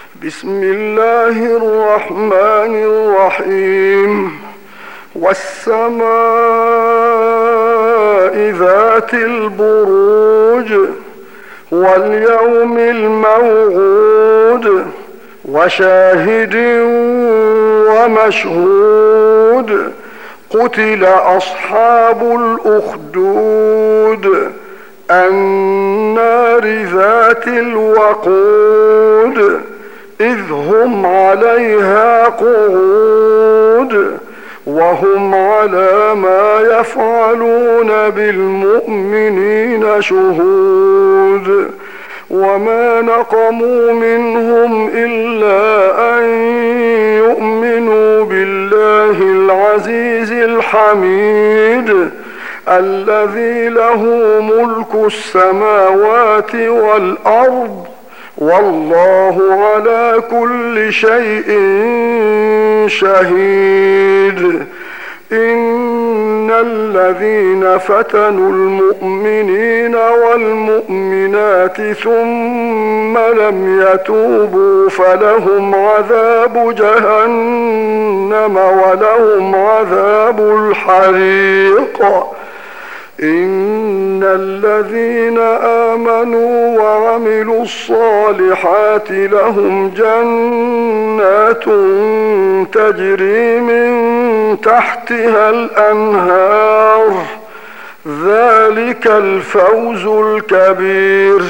بسم الله الرحمن الرحيم. والسماء ذات البروج واليوم الموعود وشاهد ومشهود. قتل أصحاب الأخدود النار ذات الوقود إذ هم عليها قعود وهم على ما يفعلون بالمؤمنين شهود. وما نقموا منهم إلا أن يؤمنوا بالله العزيز الحميد الذي له ملك السماوات والأرض والله على كل شيء شهيد. إن الذين فتنوا المؤمنين والمؤمنات ثم لم يتوبوا فلهم عذاب جهنم ولهم عذاب الحريق. إن الذين آمنوا وعملوا الصالحات لهم جنات تجري من تحتها الأنهار ذلك الفوز الكبير.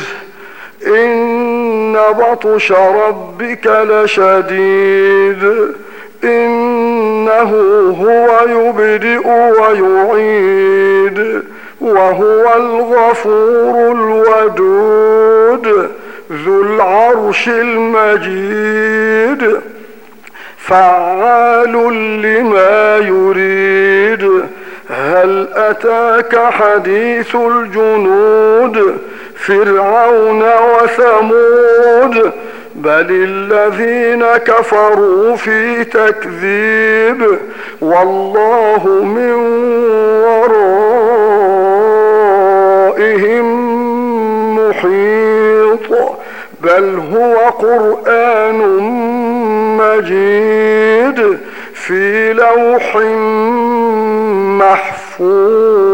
إن بطش ربك لشديد إنه هو يبدئ ويعيد وهو الغفور الودود ذو العرش المجيد فعال لما يريد. هل أتاك حديث الجنود فرعون وثمود بل الذين كفروا في تكذيب والله من ورائهم محيط. بل هو قرآن مجيد في لوح محفوظ.